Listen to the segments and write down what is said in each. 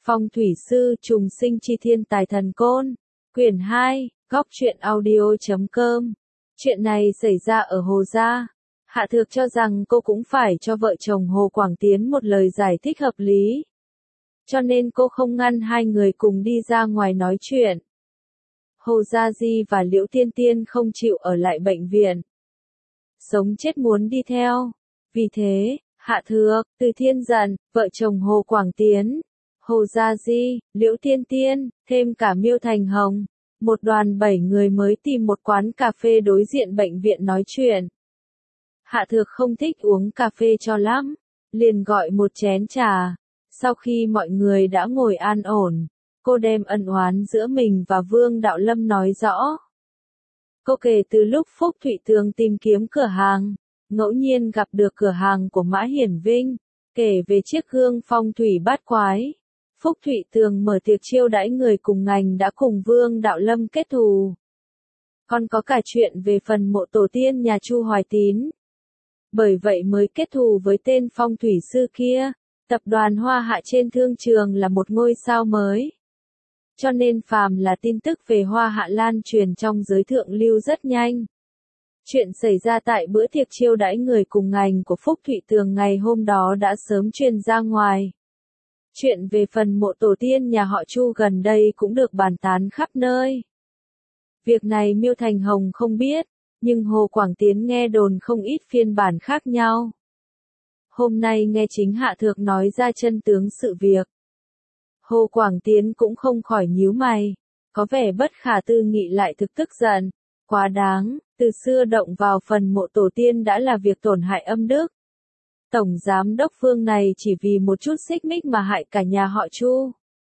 Phong thủy sư trùng sinh chi thiên tài thần côn. Quyển 2, góc truyện audio.com. Chuyện này xảy ra ở Hồ Gia. Hạ Thược cho rằng cô cũng phải cho vợ chồng Hồ Quảng Tiến một lời giải thích hợp lý. Cho nên cô không ngăn hai người cùng đi ra ngoài nói chuyện. Hồ Gia Di và Liễu Tiên Tiên không chịu ở lại bệnh viện. Sống chết muốn đi theo. Vì thế, Hạ Thược, Từ Thiên Dận, vợ chồng Hồ Quảng Tiến, Hồ Gia Di, Liễu Tiên Tiên, thêm cả Miêu Thành Hồng, một đoàn 7 người mới tìm một quán cà phê đối diện bệnh viện nói chuyện. Hạ Thược không thích uống cà phê cho lắm, liền gọi một chén trà. Sau khi mọi người đã ngồi an ổn, cô đem ân oán giữa mình và Vương Đạo Lâm nói rõ. Cô kể từ lúc Phúc Thụy Tường tìm kiếm cửa hàng, ngẫu nhiên gặp được cửa hàng của Mã Hiển Vinh, kể về chiếc gương phong thủy bát quái. Phúc Thụy Tường mở tiệc chiêu đãi người cùng ngành đã cùng Vương Đạo Lâm kết thù. Còn có cả chuyện về phần mộ tổ tiên nhà Chu Hoài Tín. Bởi vậy mới kết thù với tên phong thủy sư kia. Tập đoàn Hoa Hạ trên thương trường là một ngôi sao mới. Cho nên phàm là tin tức về Hoa Hạ lan truyền trong giới thượng lưu rất nhanh. Chuyện xảy ra tại bữa tiệc chiêu đãi người cùng ngành của Phúc Thụy Tường ngày hôm đó đã sớm truyền ra ngoài. Chuyện về phần mộ tổ tiên nhà họ Chu gần đây cũng được bàn tán khắp nơi. Việc này Miêu Thành Hồng không biết, nhưng Hồ Quảng Tiến nghe đồn không ít phiên bản khác nhau. Hôm nay nghe chính Hạ Thược nói ra chân tướng sự việc. Hồ Quảng Tiến cũng không khỏi nhíu mày, có vẻ bất khả tư nghị lại thực tức giận. Quá đáng, từ xưa động vào phần mộ tổ tiên đã là việc tổn hại âm đức. Tổng giám đốc Phương này chỉ vì một chút xích mích mà hại cả nhà họ Chu.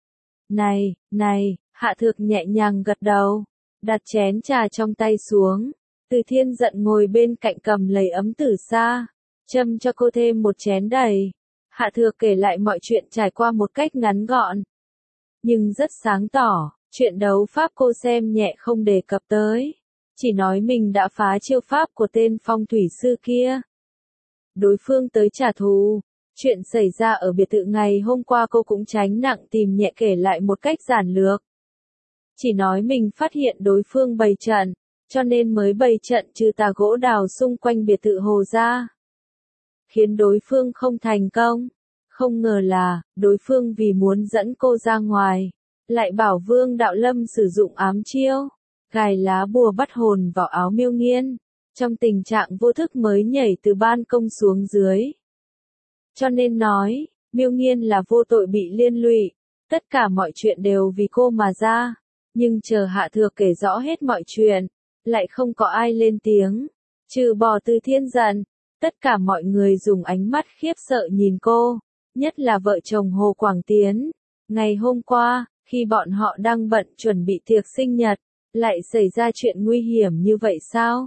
Này, Hạ Thược nhẹ nhàng gật đầu, đặt chén trà trong tay xuống. Từ Thiên Dận ngồi bên cạnh cầm lấy ấm tử sa, châm cho cô thêm một chén đầy. Hạ Thược kể lại mọi chuyện trải qua một cách ngắn gọn, nhưng rất sáng tỏ. Chuyện đấu pháp cô xem nhẹ không đề cập tới, chỉ nói mình đã phá chiêu pháp của tên phong thủy sư kia. Đối phương tới trả thù. Chuyện xảy ra ở biệt thự ngày hôm qua cô cũng tránh nặng tìm nhẹ kể lại một cách giản lược. Chỉ nói mình phát hiện đối phương bày trận, cho nên mới bày trận trừ tà gỗ đào xung quanh biệt thự Hồ Gia. Khiến đối phương không thành công. Không ngờ là, đối phương vì muốn dẫn cô ra ngoài, lại bảo Vương Đạo Lâm sử dụng ám chiêu, gài lá bùa bắt hồn vào áo Miêu Nghiên, trong tình trạng vô thức mới nhảy từ ban công xuống dưới. Cho nên nói, Miêu Nghiên là vô tội bị liên lụy, tất cả mọi chuyện đều vì cô mà ra. Nhưng chờ Hạ Thược kể rõ hết mọi chuyện, lại không có ai lên tiếng, trừ bỏ Từ Thiên Dận. Tất cả mọi người dùng ánh mắt khiếp sợ nhìn cô, nhất là vợ chồng Hồ Quảng Tiến. Ngày hôm qua, khi bọn họ đang bận chuẩn bị tiệc sinh nhật, lại xảy ra chuyện nguy hiểm như vậy sao?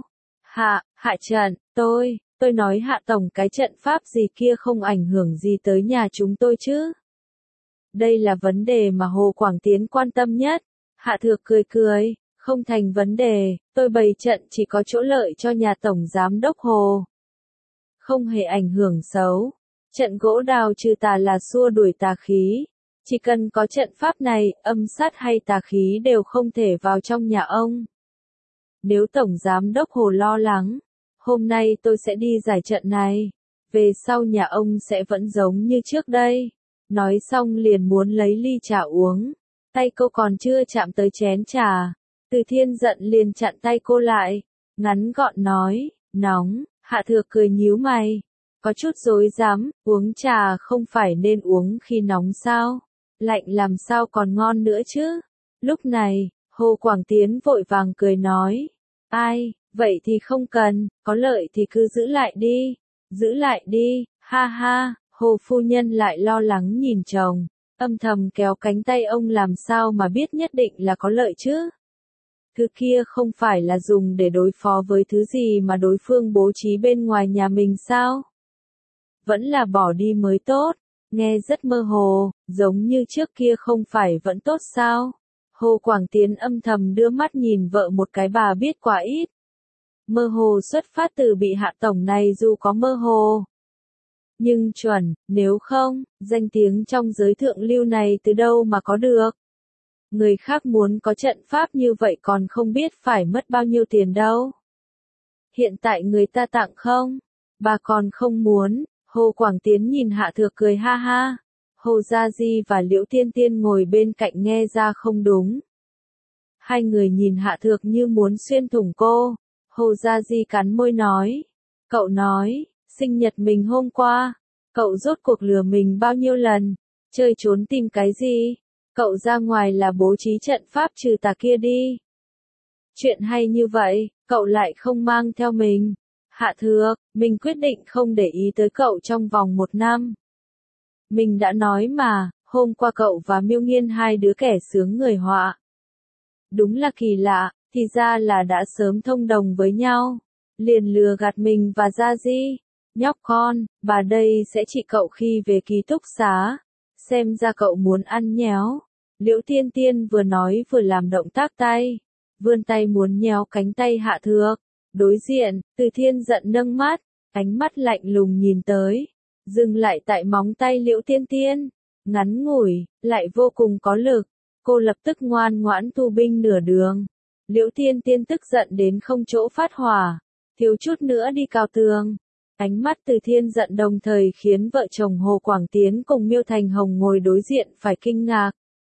Hạ Trần, tôi nói Hạ Tổng cái trận pháp gì kia không ảnh hưởng gì tới nhà chúng tôi chứ? Đây là vấn đề mà Hồ Quảng Tiến quan tâm nhất. Hạ Thược cười, không thành vấn đề, tôi bày trận chỉ có chỗ lợi cho nhà Tổng Giám đốc Hồ. Không hề ảnh hưởng xấu. Trận gỗ đào trừ tà là xua đuổi tà khí. Chỉ cần có trận pháp này, âm sát hay tà khí đều không thể vào trong nhà ông. Nếu Tổng Giám đốc Hồ lo lắng, hôm nay tôi sẽ đi giải trận này. Về sau nhà ông sẽ vẫn giống như trước đây. Nói xong liền muốn lấy ly trà uống. Tay cô còn chưa chạm tới chén trà. Từ Thiên Dận liền chặn tay cô lại. Ngắn gọn nói, nóng. Hạ Thược cười nhíu mày. Có chút rối rắm, uống trà không phải nên uống khi nóng sao? Lạnh làm sao còn ngon nữa chứ? Lúc này, Hồ Quảng Tiến vội vàng cười nói. Ai, vậy thì không cần, có lợi thì cứ giữ lại đi, ha ha. Hồ phu nhân lại lo lắng nhìn chồng, âm thầm kéo cánh tay ông làm sao mà biết nhất định là có lợi chứ? Thứ kia không phải là dùng để đối phó với thứ gì mà đối phương bố trí bên ngoài nhà mình sao? Vẫn là bỏ đi mới tốt, nghe rất mơ hồ, giống như trước kia không phải vẫn tốt sao? Hồ Quảng Tiến âm thầm đưa mắt nhìn vợ một cái bà biết quá ít. Mơ hồ xuất phát từ bị Hạ Tổng này dù có mơ hồ. Nhưng chuẩn, nếu không, danh tiếng trong giới thượng lưu này từ đâu mà có được. Người khác muốn có trận pháp như vậy còn không biết phải mất bao nhiêu tiền đâu. Hiện tại người ta tặng không? Bà còn không muốn. Hồ Quảng Tiến nhìn Hạ Thược cười ha ha. Hồ Gia Di và Liễu Tiên Tiên ngồi bên cạnh nghe ra không đúng. Hai người nhìn Hạ Thược như muốn xuyên thủng cô. Hồ Gia Di cắn môi nói. Cậu nói, sinh nhật mình hôm qua, cậu rốt cuộc lừa mình bao nhiêu lần, chơi trốn tìm cái gì, cậu ra ngoài là bố trí trận pháp trừ tà kia đi. Chuyện hay như vậy, cậu lại không mang theo mình. Hạ Thược, mình quyết định không để ý tới cậu trong vòng 1 năm. Mình đã nói mà, hôm qua cậu và Miêu Nghiên hai đứa kẻ sướng người họa. Đúng là kỳ lạ, thì ra là đã sớm thông đồng với nhau. Liền lừa gạt mình và Gia Di. Nhóc con, bà đây sẽ trị cậu khi về ký túc xá. Xem ra cậu muốn ăn nhéo. Liễu Tiên Tiên vừa nói vừa làm động tác tay. Vươn tay muốn nhéo cánh tay Hạ Thược. Đối diện, Từ Thiên giận nâng mắt, ánh mắt lạnh lùng nhìn tới. Dừng lại tại móng tay Liễu Tiên Tiên. Ngắn ngủi, lại vô cùng có lực. Cô lập tức ngoan ngoãn thu binh nửa đường. Liễu Tiên Tiên tức giận đến không chỗ phát hỏa. Thiếu chút nữa đi cào tường. Ánh mắt Từ Thiên giận đồng thời khiến vợ chồng Hồ Quảng Tiến cùng Miêu Thành Hồng ngồi đối diện phải kinh ngạc.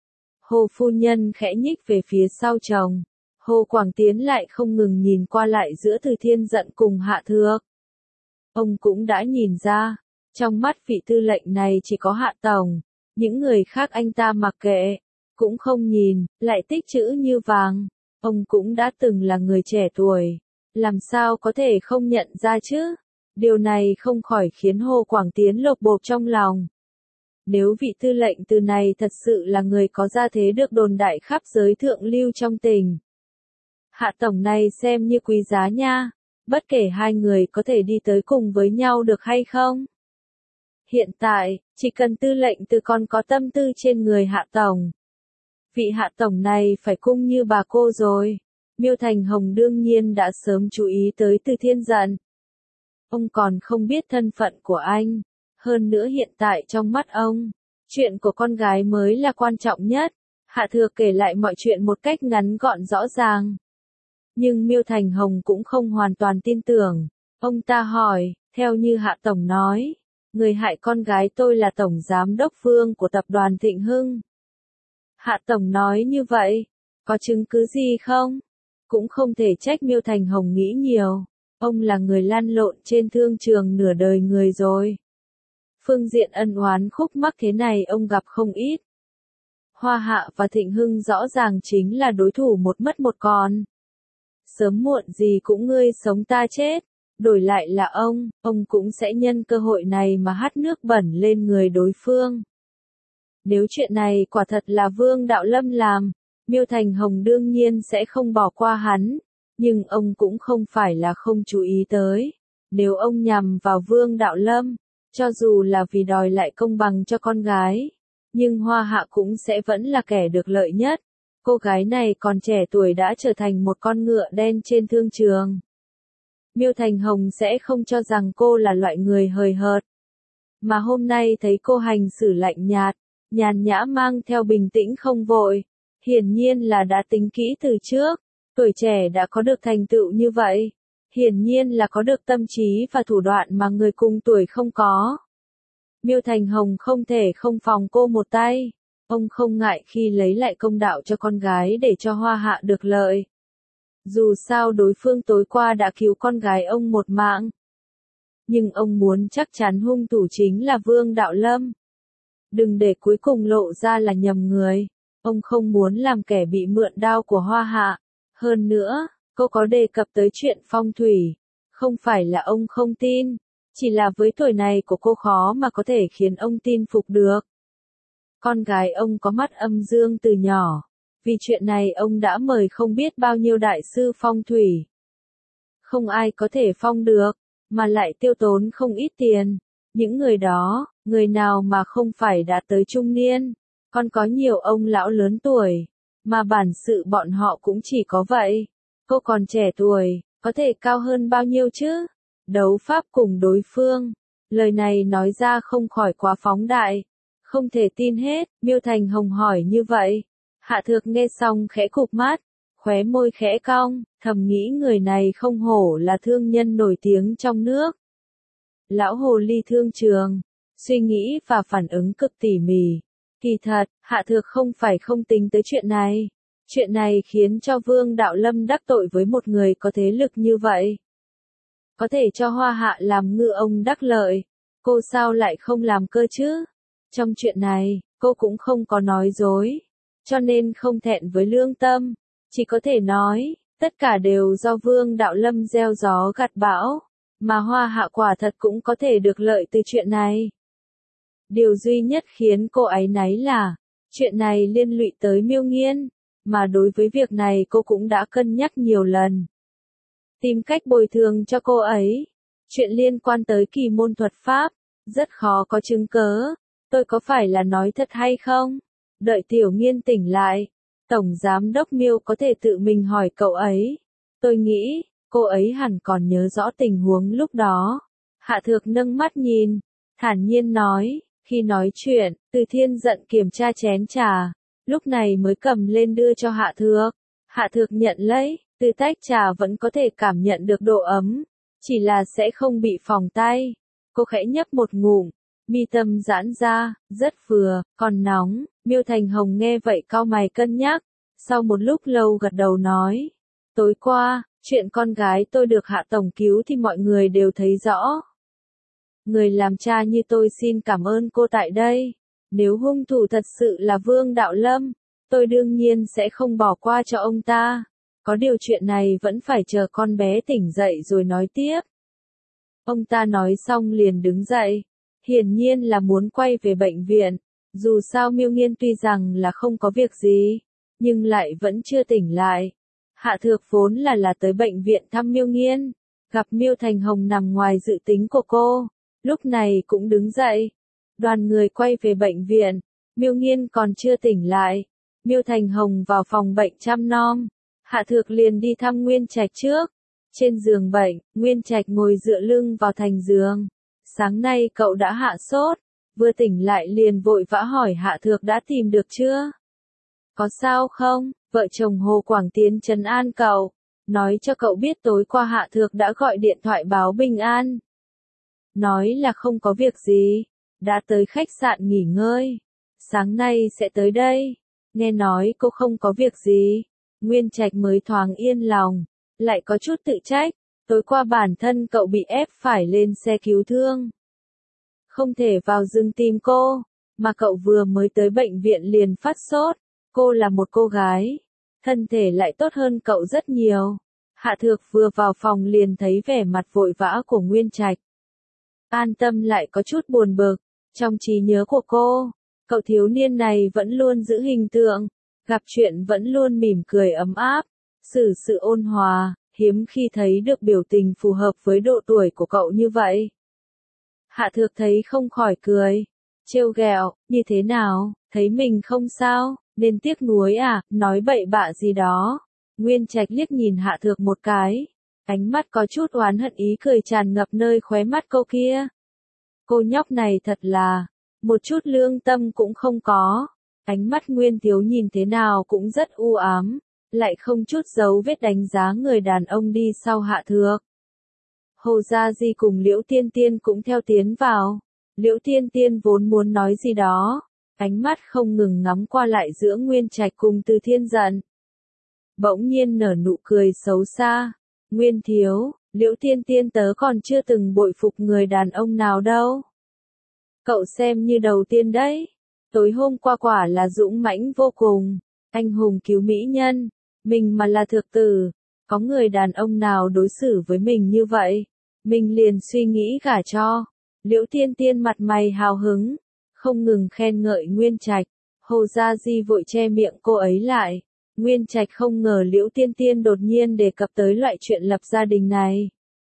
Hồ phu nhân khẽ nhích về phía sau chồng. Hồ Quảng Tiến lại không ngừng nhìn qua lại giữa Từ Thiên giận cùng Hạ Thược. Ông cũng đã nhìn ra, trong mắt vị tư lệnh này chỉ có Hạ Tổng, những người khác anh ta mặc kệ, cũng không nhìn, lại tích chữ như vàng. Ông cũng đã từng là người trẻ tuổi, làm sao có thể không nhận ra chứ? Điều này không khỏi khiến Hồ Quảng Tiến lột bột trong lòng. Nếu vị tư lệnh từ này thật sự là người có gia thế được đồn đại khắp giới thượng lưu trong tỉnh. Hạ Tổng này xem như quý giá nha, bất kể hai người có thể đi tới cùng với nhau được hay không. Hiện tại, chỉ cần tư lệnh từ còn có tâm tư trên người Hạ Tổng. Vị Hạ Tổng này phải cung như bà cô rồi. Miêu Thành Hồng đương nhiên đã sớm chú ý tới Từ Thiên giận. Ông còn không biết thân phận của anh. Hơn nữa hiện tại trong mắt ông, chuyện của con gái mới là quan trọng nhất. Hạ Thược kể lại mọi chuyện một cách ngắn gọn rõ ràng. Nhưng Miêu Thành Hồng cũng không hoàn toàn tin tưởng. Ông ta hỏi, theo như Hạ Tổng nói, người hại con gái tôi là Tổng Giám đốc Vương của tập đoàn Thịnh Hưng. Hạ Tổng nói như vậy, có chứng cứ gì không? Cũng không thể trách Miêu Thành Hồng nghĩ nhiều. Ông là người lăn lộn trên thương trường nửa đời người rồi. Phương diện ân oán khúc mắc thế này ông gặp không ít. Hoa Hạ và Thịnh Hưng rõ ràng chính là đối thủ một mất một còn. Sớm muộn gì cũng ngươi sống ta chết. Đổi lại là ông cũng sẽ nhân cơ hội này mà hắt nước bẩn lên người đối phương. Nếu chuyện này quả thật là Vương Đạo Lâm làm, Miêu Thành Hồng đương nhiên sẽ không bỏ qua hắn. Nhưng ông cũng không phải là không chú ý tới. Nếu ông nhằm vào Vương Đạo Lâm, cho dù là vì đòi lại công bằng cho con gái, nhưng Hoa Hạ cũng sẽ vẫn là kẻ được lợi nhất. Cô gái này còn trẻ tuổi đã trở thành một con ngựa đen trên thương trường. Miêu Thành Hồng sẽ không cho rằng cô là loại người hời hợt. Mà hôm nay thấy cô hành xử lạnh nhạt, nhàn nhã mang theo bình tĩnh không vội. Hiển nhiên là đã tính kỹ từ trước. Tuổi trẻ đã có được thành tựu như vậy. Hiển nhiên là có được tâm trí và thủ đoạn mà người cùng tuổi không có. Miêu Thành Hồng không thể không phòng cô một tay. Ông không ngại khi lấy lại công đạo cho con gái để cho Hoa Hạ được lợi. Dù sao đối phương tối qua đã cứu con gái ông một mạng. Nhưng ông muốn chắc chắn hung thủ chính là Vương Đạo Lâm. Đừng để cuối cùng lộ ra là nhầm người. Ông không muốn làm kẻ bị mượn đao của Hoa Hạ. Hơn nữa, cô có đề cập tới chuyện phong thủy. Không phải là ông không tin, chỉ là với tuổi này của cô khó mà có thể khiến ông tin phục được. Con gái ông có mắt âm dương từ nhỏ. Vì chuyện này ông đã mời không biết bao nhiêu đại sư phong thủy. Không ai có thể phong được, mà lại tiêu tốn không ít tiền. Những người đó, người nào mà không phải đã tới trung niên, còn có nhiều ông lão lớn tuổi, mà bản sự bọn họ cũng chỉ có vậy. Cô còn trẻ tuổi, có thể cao hơn bao nhiêu chứ? Đấu pháp cùng đối phương, Lời này nói ra không khỏi quá phóng đại. Không thể tin hết, Miêu Thành Hồng hỏi như vậy. Hạ Thược nghe xong khẽ cụp mắt, khóe môi khẽ cong, thầm nghĩ người này không hổ là thương nhân nổi tiếng trong nước. Lão hồ ly thương trường, suy nghĩ và phản ứng cực tỉ mỉ. Kỳ thật, Hạ Thược không phải không tính tới chuyện này. Chuyện này khiến cho Vương Đạo Lâm đắc tội với một người có thế lực như vậy. Có thể cho Hoa Hạ làm ngư ông đắc lợi. Cô sao lại không làm cơ chứ? Trong chuyện này, cô cũng không có nói dối. Cho nên không thẹn với lương tâm. Chỉ có thể nói, tất cả đều do Vương Đạo Lâm gieo gió gặt bão. Mà Hoa Hạ quả thật cũng có thể được lợi từ chuyện này. Điều duy nhất khiến cô áy náy là, chuyện này liên lụy tới Miêu Nghiên, mà đối với việc này cô cũng đã cân nhắc nhiều lần. Tìm cách bồi thường cho cô ấy. Chuyện liên quan tới kỳ môn thuật pháp, rất khó có chứng cớ. Tôi có phải là nói thật hay không? Đợi Tiểu Nghiên tỉnh lại, Tổng Giám đốc Miêu có thể tự mình hỏi cậu ấy. Tôi nghĩ, cô ấy hẳn còn nhớ rõ tình huống lúc đó. Hạ Thược nâng mắt nhìn, thản nhiên nói, khi nói chuyện, Từ Thiên giận kiểm tra chén trà, lúc này mới cầm lên đưa cho Hạ Thược. Hạ Thược nhận lấy, từ tách trà vẫn có thể cảm nhận được độ ấm, chỉ là sẽ không bị phỏng tay. Cô khẽ nhấp một ngụm, mi tâm giãn ra, rất vừa, còn nóng. Miêu Thành Hồng nghe vậy cau mày cân nhắc, sau một lúc lâu gật đầu nói, tối qua, chuyện con gái tôi được Hạ tổng cứu thì mọi người đều thấy rõ. Người làm cha như tôi xin cảm ơn cô tại đây. Nếu hung thủ thật sự là Vương Đạo Lâm, tôi đương nhiên sẽ không bỏ qua cho ông ta. Có điều chuyện này vẫn phải chờ con bé tỉnh dậy rồi nói tiếp. Ông ta nói xong liền đứng dậy, hiển nhiên là muốn quay về bệnh viện. Dù sao Miêu Nghiên tuy rằng là không có việc gì, nhưng lại vẫn chưa tỉnh lại. Hạ Thược vốn là tới bệnh viện thăm Miêu Nghiên, gặp Miêu Thành Hồng nằm ngoài dự tính của cô, lúc này cũng đứng dậy. Đoàn người quay về bệnh viện, Miêu Nghiên còn chưa tỉnh lại. Miêu Thành Hồng vào phòng bệnh chăm nom, Hạ Thược liền đi thăm Nguyên Trạch trước. Trên giường bệnh, Nguyên Trạch ngồi dựa lưng vào thành giường. Sáng nay cậu đã hạ sốt, vừa tỉnh lại liền vội vã hỏi Hạ Thược đã tìm được chưa? Có sao không? Vợ chồng Hồ Quảng Tiến trấn an cậu, nói cho cậu biết tối qua Hạ Thược đã gọi điện thoại báo bình an. Nói là không có việc gì, đã tới khách sạn nghỉ ngơi, sáng nay sẽ tới đây. Nghe nói cô không có việc gì, Nguyên Trạch mới thoáng yên lòng, lại có chút tự trách, tối qua bản thân cậu bị ép phải lên xe cứu thương. Không thể vào rừng tìm cô, mà cậu vừa mới tới bệnh viện liền phát sốt, cô là một cô gái, thân thể lại tốt hơn cậu rất nhiều. Hạ Thược vừa vào phòng liền thấy vẻ mặt vội vã của Nguyên Trạch. An tâm lại có chút buồn bực, trong trí nhớ của cô, cậu thiếu niên này vẫn luôn giữ hình tượng, gặp chuyện vẫn luôn mỉm cười ấm áp, xử sự ôn hòa, hiếm khi thấy được biểu tình phù hợp với độ tuổi của cậu như vậy. Hạ Thược thấy không khỏi cười, trêu ghẹo, như thế nào, thấy mình không sao, nên tiếc nuối à, nói bậy bạ gì đó. Nguyên Trạch liếc nhìn Hạ Thược một cái, ánh mắt có chút oán hận ý cười tràn ngập nơi khóe mắt cô kia. Cô nhóc này thật là, một chút lương tâm cũng không có. Ánh mắt Nguyên Thiếu nhìn thế nào cũng rất u ám, lại không chút dấu vết đánh giá người đàn ông đi sau Hạ Thược. Hồ Gia Di cùng Liễu Tiên Tiên cũng theo tiến vào. Liễu Tiên Tiên vốn muốn nói gì đó, ánh mắt không ngừng ngắm qua lại giữa Nguyên Trạch cùng Từ Thiên giận. Bỗng nhiên nở nụ cười xấu xa. Nguyên Thiếu, Liễu Tiên Tiên tớ còn chưa từng bội phục người đàn ông nào đâu. Cậu xem như đầu tiên đấy. Tối hôm qua quả là dũng mãnh vô cùng, anh hùng cứu mỹ nhân, mình mà là Thược tử, có người đàn ông nào đối xử với mình như vậy, mình liền suy nghĩ gả cho. Liễu Tiên Tiên mặt mày hào hứng, không ngừng khen ngợi Nguyên Trạch. Hồ Gia Di vội che miệng cô ấy lại. Nguyên Trạch không ngờ Liễu Tiên Tiên đột nhiên đề cập tới loại chuyện lập gia đình này.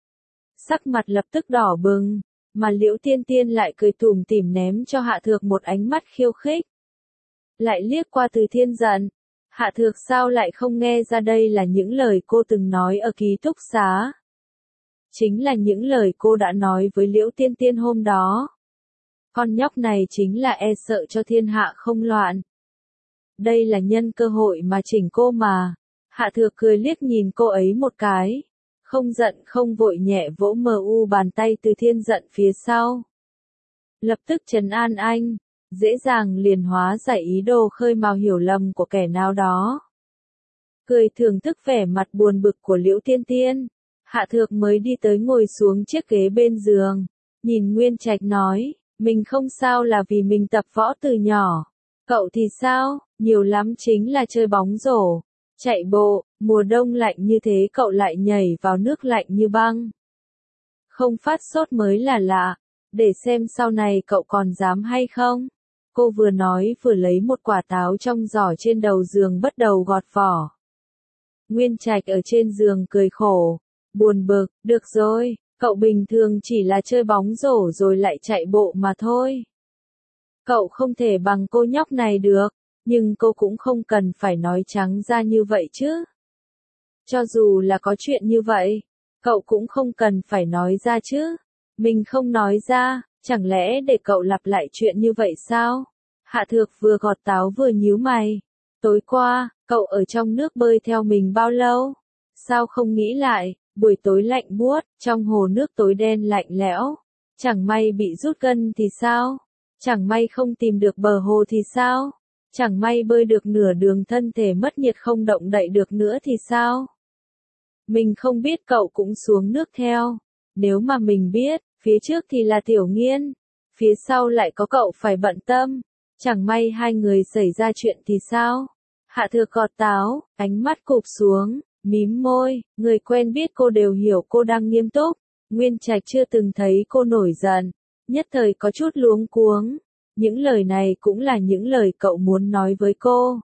Sắc mặt lập tức đỏ bừng, mà Liễu Tiên Tiên lại cười tủm tỉm ném cho Hạ Thược một ánh mắt khiêu khích. Lại liếc qua Từ Thiên giận, Hạ Thược sao lại không nghe ra đây là những lời cô từng nói ở ký túc xá. chính là những lời cô đã nói với Liễu Tiên Tiên hôm đó. Con nhóc này chính là e sợ cho thiên hạ không loạn. Đây là nhân cơ hội mà chỉnh cô mà. Hạ Thược cười liếc nhìn cô ấy một cái. Không giận không vội nhẹ vỗ mờ u bàn tay Từ Thiên giận phía sau. Lập tức trấn an anh, dễ dàng liền hóa giải ý đồ khơi mào hiểu lầm của kẻ nào đó. Cười thưởng thức vẻ mặt buồn bực của Liễu Tiên Tiên. Hạ Thược mới đi tới ngồi xuống chiếc ghế bên giường. Nhìn Nguyên Trạch nói, mình không sao là vì mình tập võ từ nhỏ. Cậu thì sao, nhiều lắm chính là chơi bóng rổ, chạy bộ, mùa đông lạnh như thế cậu lại nhảy vào nước lạnh như băng. Không phát sốt mới là lạ, để xem sau này cậu còn dám hay không. Cô vừa nói vừa lấy một quả táo trong giỏ trên đầu giường bắt đầu gọt vỏ. Nguyên Trạch ở trên giường cười khổ, buồn bực, được rồi, cậu bình thường chỉ là chơi bóng rổ rồi lại chạy bộ mà thôi. Cậu không thể bằng cô nhóc này được, nhưng cô cũng không cần phải nói trắng ra như vậy chứ. Cho dù là có chuyện như vậy, cậu cũng không cần phải nói ra chứ. Mình không nói ra, chẳng lẽ để cậu lặp lại chuyện như vậy sao? Hạ Thược vừa gọt táo vừa nhíu mày. Tối qua, cậu ở trong nước bơi theo mình bao lâu? Sao không nghĩ lại, buổi tối lạnh buốt, trong hồ nước tối đen lạnh lẽo. Chẳng may bị rút gân thì sao? Chẳng may không tìm được bờ hồ thì sao? Chẳng may bơi được nửa đường thân thể mất nhiệt không động đậy được nữa thì sao? Mình không biết cậu cũng xuống nước theo. Nếu mà mình biết, phía trước thì là Tiểu Nghiên, phía sau lại có cậu phải bận tâm. Chẳng may hai người xảy ra chuyện thì sao? Hạ Thược gọt táo, ánh mắt cụp xuống, mím môi, người quen biết cô đều hiểu cô đang nghiêm túc. Nguyên Trạch chưa từng thấy cô nổi giận, nhất thời có chút luống cuống. Những lời này cũng là những lời cậu muốn nói với cô.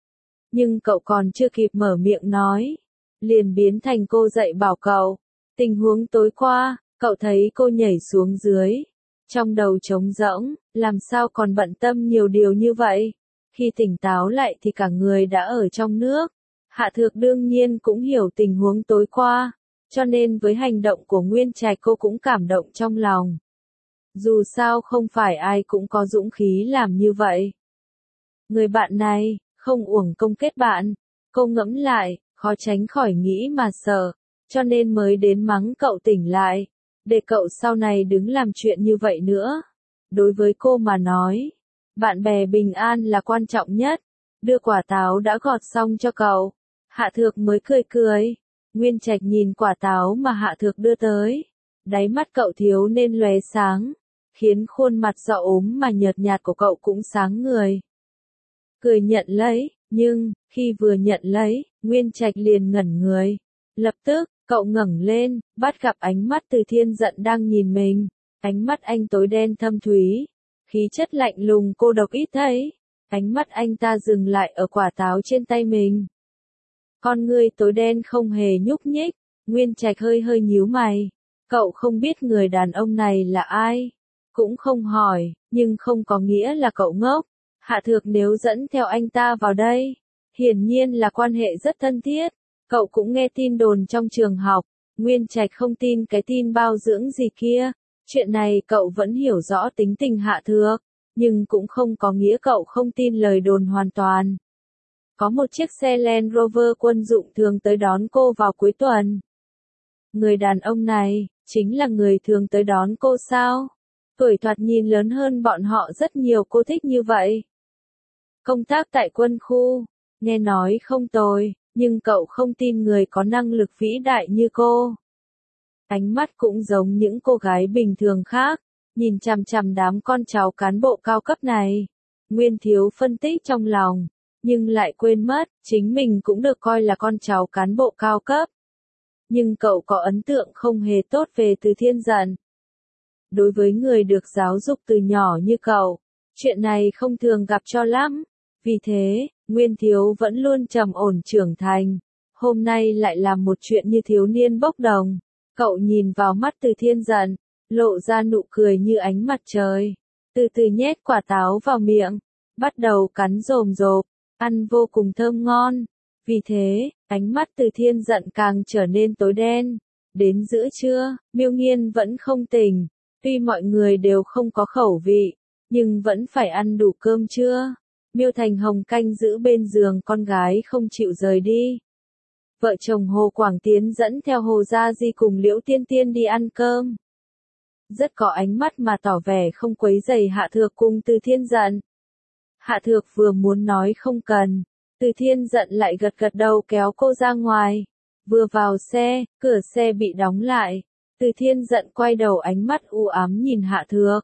Nhưng cậu còn chưa kịp mở miệng nói, liền biến thành cô dạy bảo cậu. Tình huống tối qua, cậu thấy cô nhảy xuống dưới. Trong đầu trống rỗng, làm sao còn bận tâm nhiều điều như vậy. Khi tỉnh táo lại thì cả người đã ở trong nước. Hạ Thược đương nhiên cũng hiểu tình huống tối qua, cho nên với hành động của Nguyên Trạch cô cũng cảm động trong lòng. Dù sao không phải ai cũng có dũng khí làm như vậy. Người bạn này, không uổng công kết bạn. Cô ngẫm lại, khó tránh khỏi nghĩ mà sợ, cho nên mới đến mắng cậu tỉnh lại, để cậu sau này đừng làm chuyện như vậy nữa. Đối với cô mà nói, bạn bè bình an là quan trọng nhất. Đưa quả táo đã gọt xong cho cậu. Hạ Thược mới cười cười. Nguyên Trạch nhìn quả táo mà Hạ Thược đưa tới. Đáy mắt cậu thiếu nên lóe sáng, khiến khuôn mặt do ốm mà nhợt nhạt của cậu cũng sáng người. Cười nhận lấy, nhưng, khi vừa nhận lấy, Nguyên Trạch liền ngẩn người. Lập tức, cậu ngẩng lên, bắt gặp ánh mắt Từ Thiên giận đang nhìn mình. Ánh mắt anh tối đen thâm thúy, khí chất lạnh lùng cô độc ít thấy. Ánh mắt anh ta dừng lại ở quả táo trên tay mình. Con ngươi tối đen không hề nhúc nhích. Nguyên Trạch hơi hơi nhíu mày. Cậu không biết người đàn ông này là ai, cũng không hỏi, nhưng không có nghĩa là cậu ngốc. Hạ Thược nếu dẫn theo anh ta vào đây, hiển nhiên là quan hệ rất thân thiết. Cậu cũng nghe tin đồn trong trường học. Nguyên Trạch không tin cái tin bao dưỡng gì kia. Chuyện này cậu vẫn hiểu rõ tính tình Hạ Thược, nhưng cũng không có nghĩa cậu không tin lời đồn hoàn toàn. Có một chiếc xe Land Rover quân dụng thường tới đón cô vào cuối tuần. Người đàn ông này, chính là người thường tới đón cô sao? Tuổi thoạt nhìn lớn hơn bọn họ rất nhiều, cô thích như vậy. Công tác tại quân khu, nghe nói không tồi, nhưng cậu không tin người có năng lực vĩ đại như cô. Ánh mắt cũng giống những cô gái bình thường khác, nhìn chằm chằm đám con cháu cán bộ cao cấp này. Nguyên Thiếu phân tích trong lòng, nhưng lại quên mất, chính mình cũng được coi là con cháu cán bộ cao cấp. Nhưng cậu có ấn tượng không hề tốt về Từ Thiên giận. Đối với người được giáo dục từ nhỏ như cậu, chuyện này không thường gặp cho lắm. Vì thế, Nguyên Thiếu vẫn luôn trầm ổn trưởng thành. Hôm nay lại làm một chuyện như thiếu niên bốc đồng. Cậu nhìn vào mắt Từ Thiên giận, lộ ra nụ cười như ánh mặt trời. Từ từ nhét quả táo vào miệng, bắt đầu cắn rồm rộp, ăn vô cùng thơm ngon. Vì thế, ánh mắt Từ Thiên giận càng trở nên tối đen. Đến giữa trưa, Miêu Nghiên vẫn không tỉnh. Tuy mọi người đều không có khẩu vị, nhưng vẫn phải ăn đủ cơm trưa. Miêu Thành Hồng canh giữ bên giường con gái không chịu rời đi. Vợ chồng Hồ Quảng Tiến dẫn theo Hồ Gia Di cùng Liễu Tiên Tiên đi ăn cơm. Rất có ánh mắt mà tỏ vẻ không quấy rầy Hạ Thược cùng Từ Thiên Giận. Hạ Thược vừa muốn nói không cần, Từ Thiên Giận lại gật gật đầu kéo cô ra ngoài. Vừa vào xe, cửa xe bị đóng lại. Từ Thiên Giận quay đầu ánh mắt u ám nhìn Hạ Thược.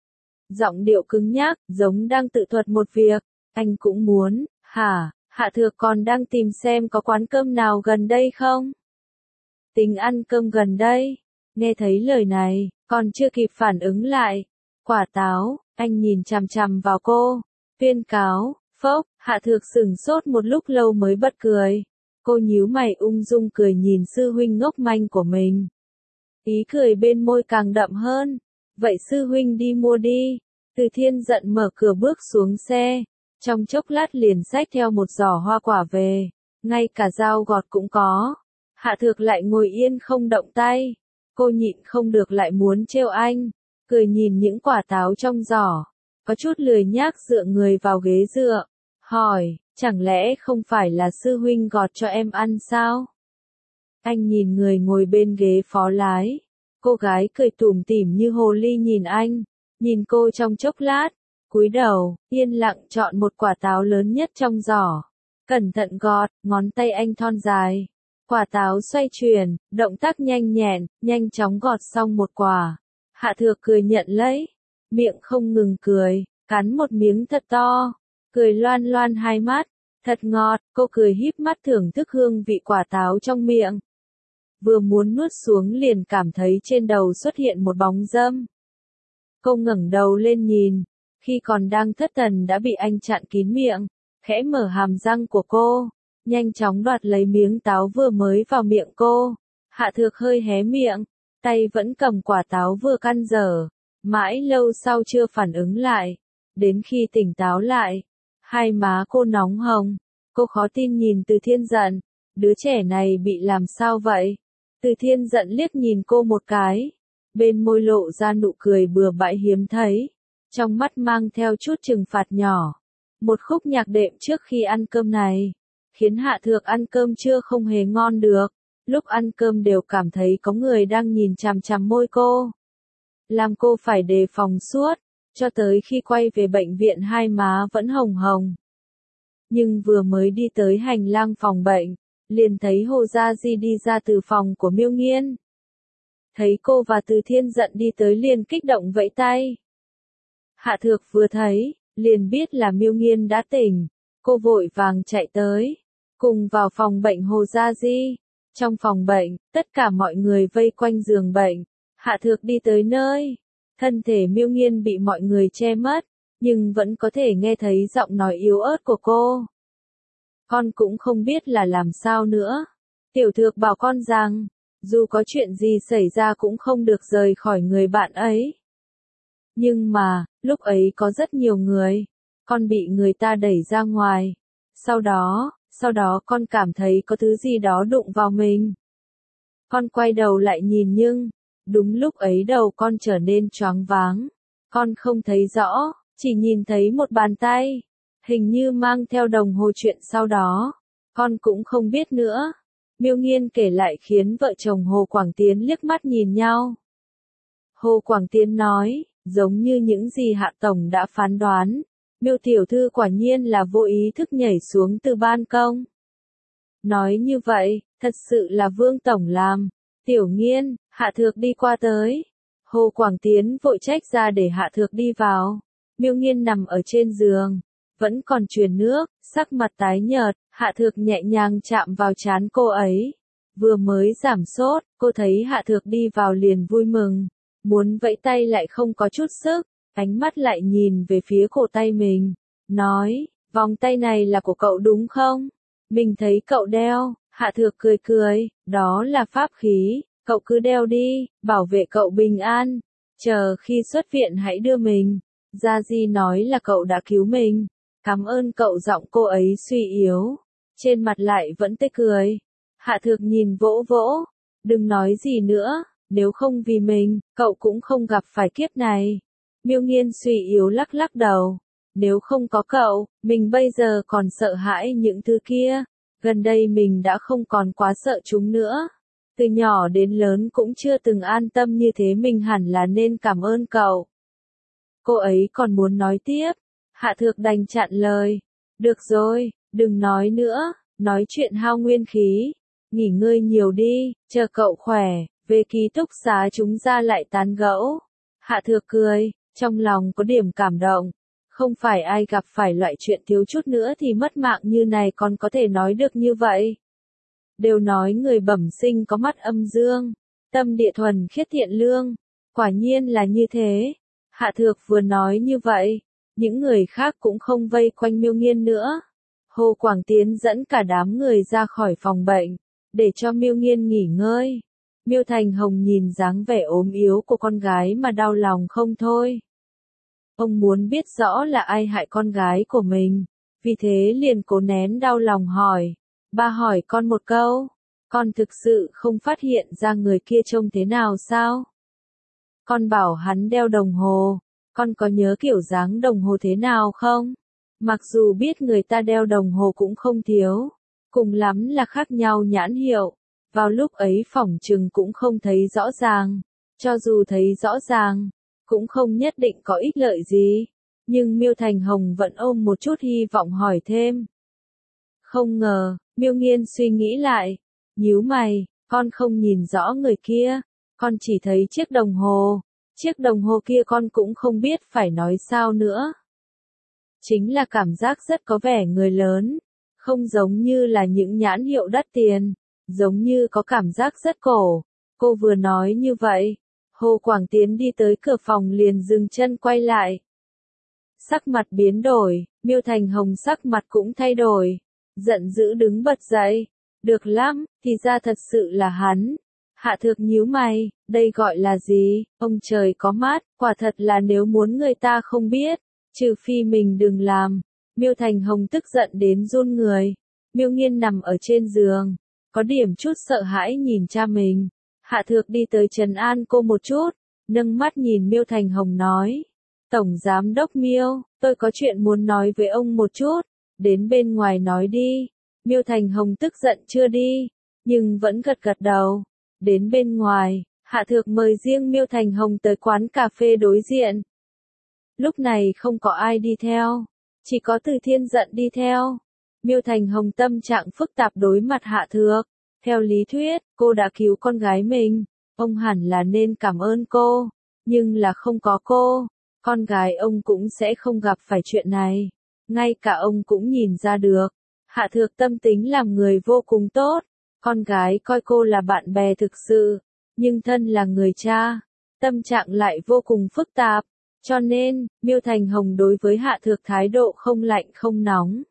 Giọng điệu cứng nhắc, giống đang tự thuật một việc. Anh cũng muốn, hả? Hạ Thược còn đang tìm xem có quán cơm nào gần đây không? Tính ăn cơm gần đây. Nghe thấy lời này, còn chưa kịp phản ứng lại. Quả táo, anh nhìn chằm chằm vào cô. Tuyên cáo, phốc, Hạ Thược sửng sốt một lúc lâu mới bật cười. Cô nhíu mày ung dung cười nhìn sư huynh ngốc manh của mình. Ý cười bên môi càng đậm hơn. Vậy sư huynh đi mua đi. Từ Thiên Giận mở cửa bước xuống xe. Trong chốc lát liền xách theo một giỏ hoa quả về. Ngay cả dao gọt cũng có. Hạ Thược lại ngồi yên không động tay. Cô nhịn không được lại muốn trêu anh. Cười nhìn những quả táo trong giỏ. Có chút lười nhác dựa người vào ghế dựa. Hỏi, chẳng lẽ không phải là sư huynh gọt cho em ăn sao? Anh nhìn người ngồi bên ghế phó lái. Cô gái cười tủm tỉm như hồ ly nhìn anh. Nhìn cô trong chốc lát. Cúi đầu, yên lặng chọn một quả táo lớn nhất trong giỏ. Cẩn thận gọt, ngón tay anh thon dài. Quả táo xoay chuyển, động tác nhanh nhẹn, nhanh chóng gọt xong một quả. Hạ Thược cười nhận lấy. Miệng không ngừng cười, cắn một miếng thật to. Cười loan loan hai mắt. Thật ngọt, cô cười híp mắt thưởng thức hương vị quả táo trong miệng. Vừa muốn nuốt xuống liền cảm thấy trên đầu xuất hiện một bóng râm. Cô ngẩng đầu lên nhìn. Khi còn đang thất thần đã bị anh chặn kín miệng, khẽ mở hàm răng của cô, nhanh chóng đoạt lấy miếng táo vừa mới vào miệng cô. Hạ Thược hơi hé miệng, tay vẫn cầm quả táo vừa căn dở, mãi lâu sau chưa phản ứng lại. Đến khi tỉnh táo lại, hai má cô nóng hồng, cô khó tin nhìn Từ Thiên Giận, đứa trẻ này bị làm sao vậy? Từ Thiên Giận liếc nhìn cô một cái, bên môi lộ ra nụ cười bừa bãi hiếm thấy. Trong mắt mang theo chút trừng phạt nhỏ. Một khúc nhạc đệm trước khi ăn cơm này, khiến Hạ Thược ăn cơm trưa không hề ngon được. Lúc ăn cơm đều cảm thấy có người đang nhìn chằm chằm môi cô. Làm cô phải đề phòng suốt, cho tới khi quay về bệnh viện hai má vẫn hồng hồng. Nhưng vừa mới đi tới hành lang phòng bệnh, liền thấy Hồ Gia Di đi ra từ phòng của Miêu Nghiên. Thấy cô và Từ Thiên Giận đi tới liền kích động vẫy tay. Hạ Thược vừa thấy, liền biết là Miêu Nghiên đã tỉnh. Cô vội vàng chạy tới, cùng vào phòng bệnh Hồ Gia Di. Trong phòng bệnh, tất cả mọi người vây quanh giường bệnh. Hạ Thược đi tới nơi. Thân thể Miêu Nghiên bị mọi người che mất, nhưng vẫn có thể nghe thấy giọng nói yếu ớt của cô. Con cũng không biết là làm sao nữa. Tiểu Thược bảo con rằng, dù có chuyện gì xảy ra cũng không được rời khỏi người bạn ấy. Nhưng mà, lúc ấy có rất nhiều người. Con bị người ta đẩy ra ngoài. Sau đó con cảm thấy có thứ gì đó đụng vào mình. Con quay đầu lại nhìn nhưng, đúng lúc ấy đầu con trở nên choáng váng. Con không thấy rõ, chỉ nhìn thấy một bàn tay. Hình như mang theo đồng hồ chuyện sau đó. Con cũng không biết nữa. Miêu Nghiên kể lại khiến vợ chồng Hồ Quảng Tiến liếc mắt nhìn nhau. Hồ Quảng Tiến nói, giống như những gì Hạ Tổng đã phán đoán, Miêu tiểu thư quả nhiên là vô ý thức nhảy xuống từ ban công. Nói như vậy, thật sự là Vương Tổng làm. Tiểu Nghiên, Hạ Thược đi qua tới. Hồ Quảng Tiến vội trách ra để Hạ Thược đi vào. Miêu Nghiên nằm ở trên giường, vẫn còn truyền nước, sắc mặt tái nhợt. Hạ Thược nhẹ nhàng chạm vào trán cô ấy. Vừa mới giảm sốt, cô thấy Hạ Thược đi vào liền vui mừng. Muốn vẫy tay lại không có chút sức, ánh mắt lại nhìn về phía cổ tay mình. Nói, vòng tay này là của cậu đúng không? Mình thấy cậu đeo. Hạ Thược cười cười, đó là pháp khí, cậu cứ đeo đi, bảo vệ cậu bình an. Chờ khi xuất viện hãy đưa mình. Gia Di nói là cậu đã cứu mình. Cảm ơn cậu. Giọng cô ấy suy yếu, trên mặt lại vẫn tươi cười. Hạ Thược nhìn vỗ vỗ, Đừng nói gì nữa, nếu không vì mình, cậu cũng không gặp phải kiếp này. Miêu Nghiên suy yếu lắc lắc đầu. Nếu không có cậu, mình bây giờ còn sợ hãi những thứ kia. Gần đây mình đã không còn quá sợ chúng nữa. Từ nhỏ đến lớn cũng chưa từng an tâm như thế, mình hẳn là nên cảm ơn cậu. Cô ấy còn muốn nói tiếp. Hạ Thược đành chặn lời. Được rồi, đừng nói nữa, nói chuyện hao nguyên khí. Nghỉ ngơi nhiều đi, chờ cậu khỏe, về ký túc xá chúng ta lại tán gẫu. Hạ Thược cười, trong lòng có điểm cảm động. Không phải ai gặp phải loại chuyện thiếu chút nữa thì mất mạng như này còn có thể nói được như vậy. Đều nói người bẩm sinh có mắt âm dương, tâm địa thuần khiết thiện lương. Quả nhiên là như thế. Hạ Thược vừa nói như vậy, những người khác cũng không vây quanh Miêu Nghiên nữa. Hồ Quảng Tiến dẫn cả đám người ra khỏi phòng bệnh, để cho Miêu Nghiên nghỉ ngơi. Miêu Thành Hồng nhìn dáng vẻ ốm yếu của con gái mà đau lòng không thôi. Ông muốn biết rõ là ai hại con gái của mình, vì thế liền cố nén đau lòng hỏi. Ba hỏi con một câu, con thực sự không phát hiện ra người kia trông thế nào sao? Con bảo hắn đeo đồng hồ, con có nhớ kiểu dáng đồng hồ thế nào không? Mặc dù biết người ta đeo đồng hồ cũng không thiếu, cùng lắm là khác nhau nhãn hiệu, vào lúc ấy phỏng chừng cũng không thấy rõ ràng, cho dù thấy rõ ràng, cũng không nhất định có ích lợi gì, nhưng Miêu Thành Hồng vẫn ôm một chút hy vọng hỏi thêm. Không ngờ, Miêu Nghiên suy nghĩ lại, nhíu mày, con không nhìn rõ người kia, con chỉ thấy chiếc đồng hồ kia con cũng không biết phải nói sao nữa. Chính là cảm giác rất có vẻ người lớn, không giống như là những nhãn hiệu đắt tiền, giống như có cảm giác rất cổ. Cô vừa nói như vậy, Hồ Quảng Tiến đi tới cửa phòng liền dừng chân quay lại. Sắc mặt biến đổi, Miêu Thành Hồng sắc mặt cũng thay đổi, giận dữ đứng bật dậy. Được lắm, thì ra thật sự là hắn. Hạ Thược nhíu mày, đây gọi là gì? Ông trời có mắt, quả thật là nếu muốn người ta không biết, trừ phi mình đừng làm. Miêu Thành Hồng tức giận đến run người. Miêu Nghiên nằm ở trên giường, có điểm chút sợ hãi nhìn cha mình. Hạ Thược đi tới trấn an cô một chút, nâng mắt nhìn Miêu Thành Hồng nói. Tổng Giám đốc Miêu, tôi có chuyện muốn nói với ông một chút, đến bên ngoài nói đi. Miêu Thành Hồng tức giận chưa đi, nhưng vẫn gật gật đầu. Đến bên ngoài, Hạ Thược mời riêng Miêu Thành Hồng tới quán cà phê đối diện. Lúc này không có ai đi theo, chỉ có Từ Thiên Giận đi theo. Miêu Thành Hồng tâm trạng phức tạp đối mặt Hạ Thược. Theo lý thuyết, cô đã cứu con gái mình, ông hẳn là nên cảm ơn cô, nhưng là không có cô, con gái ông cũng sẽ không gặp phải chuyện này. Ngay cả ông cũng nhìn ra được, Hạ Thược tâm tính làm người vô cùng tốt, con gái coi cô là bạn bè thực sự, nhưng thân là người cha, tâm trạng lại vô cùng phức tạp, cho nên, Miêu Thành Hồng đối với Hạ Thược thái độ không lạnh không nóng.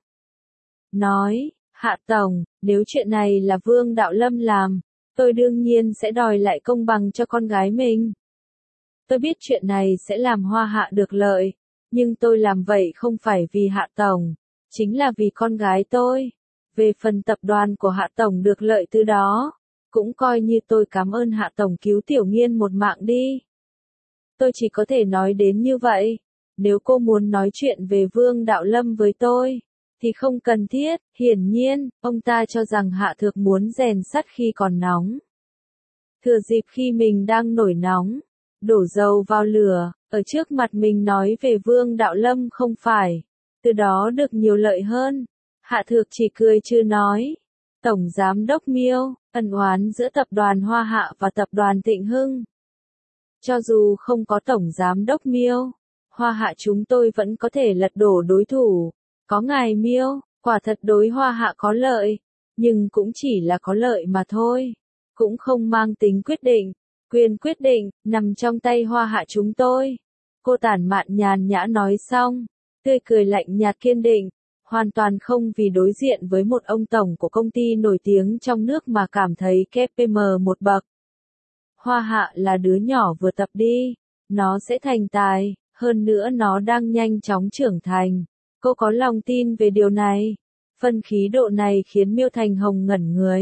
Nói, Hạ Tổng, nếu chuyện này là Vương Đạo Lâm làm, tôi đương nhiên sẽ đòi lại công bằng cho con gái mình. Tôi biết chuyện này sẽ làm Hoa Hạ được lợi, nhưng tôi làm vậy không phải vì Hạ Tổng, chính là vì con gái tôi. Về phần tập đoàn của Hạ Tổng được lợi từ đó, cũng coi như tôi cảm ơn Hạ Tổng cứu Tiểu Nghiên một mạng đi. Tôi chỉ có thể nói đến như vậy. Nếu cô muốn nói chuyện về Vương Đạo Lâm với tôi, thì không cần thiết. Hiển nhiên, ông ta cho rằng Hạ Thược muốn rèn sắt khi còn nóng. Thừa dịp khi mình đang nổi nóng, đổ dầu vào lửa, ở trước mặt mình nói về Vương Đạo Lâm không phải, từ đó được nhiều lợi hơn. Hạ Thược chỉ cười chưa nói. Tổng Giám đốc Miêu, ân oán giữa tập đoàn Hoa Hạ và tập đoàn Thịnh Hưng. Cho dù không có Tổng Giám đốc Miêu, Hoa Hạ chúng tôi vẫn có thể lật đổ đối thủ. Có ngài Miêu, quả thật đối Hoa Hạ có lợi, nhưng cũng chỉ là có lợi mà thôi. Cũng không mang tính quyết định. Quyền quyết định, nằm trong tay Hoa Hạ chúng tôi. Cô tản mạn nhàn nhã nói xong, tươi cười lạnh nhạt kiên định, hoàn toàn không vì đối diện với một ông tổng của công ty nổi tiếng trong nước mà cảm thấy KPM một bậc. Hoa Hạ là đứa nhỏ vừa tập đi, nó sẽ thành tài, hơn nữa nó đang nhanh chóng trưởng thành. Cô có lòng tin về điều này. Phân khí độ này khiến Miêu Thành Hồng ngẩn người.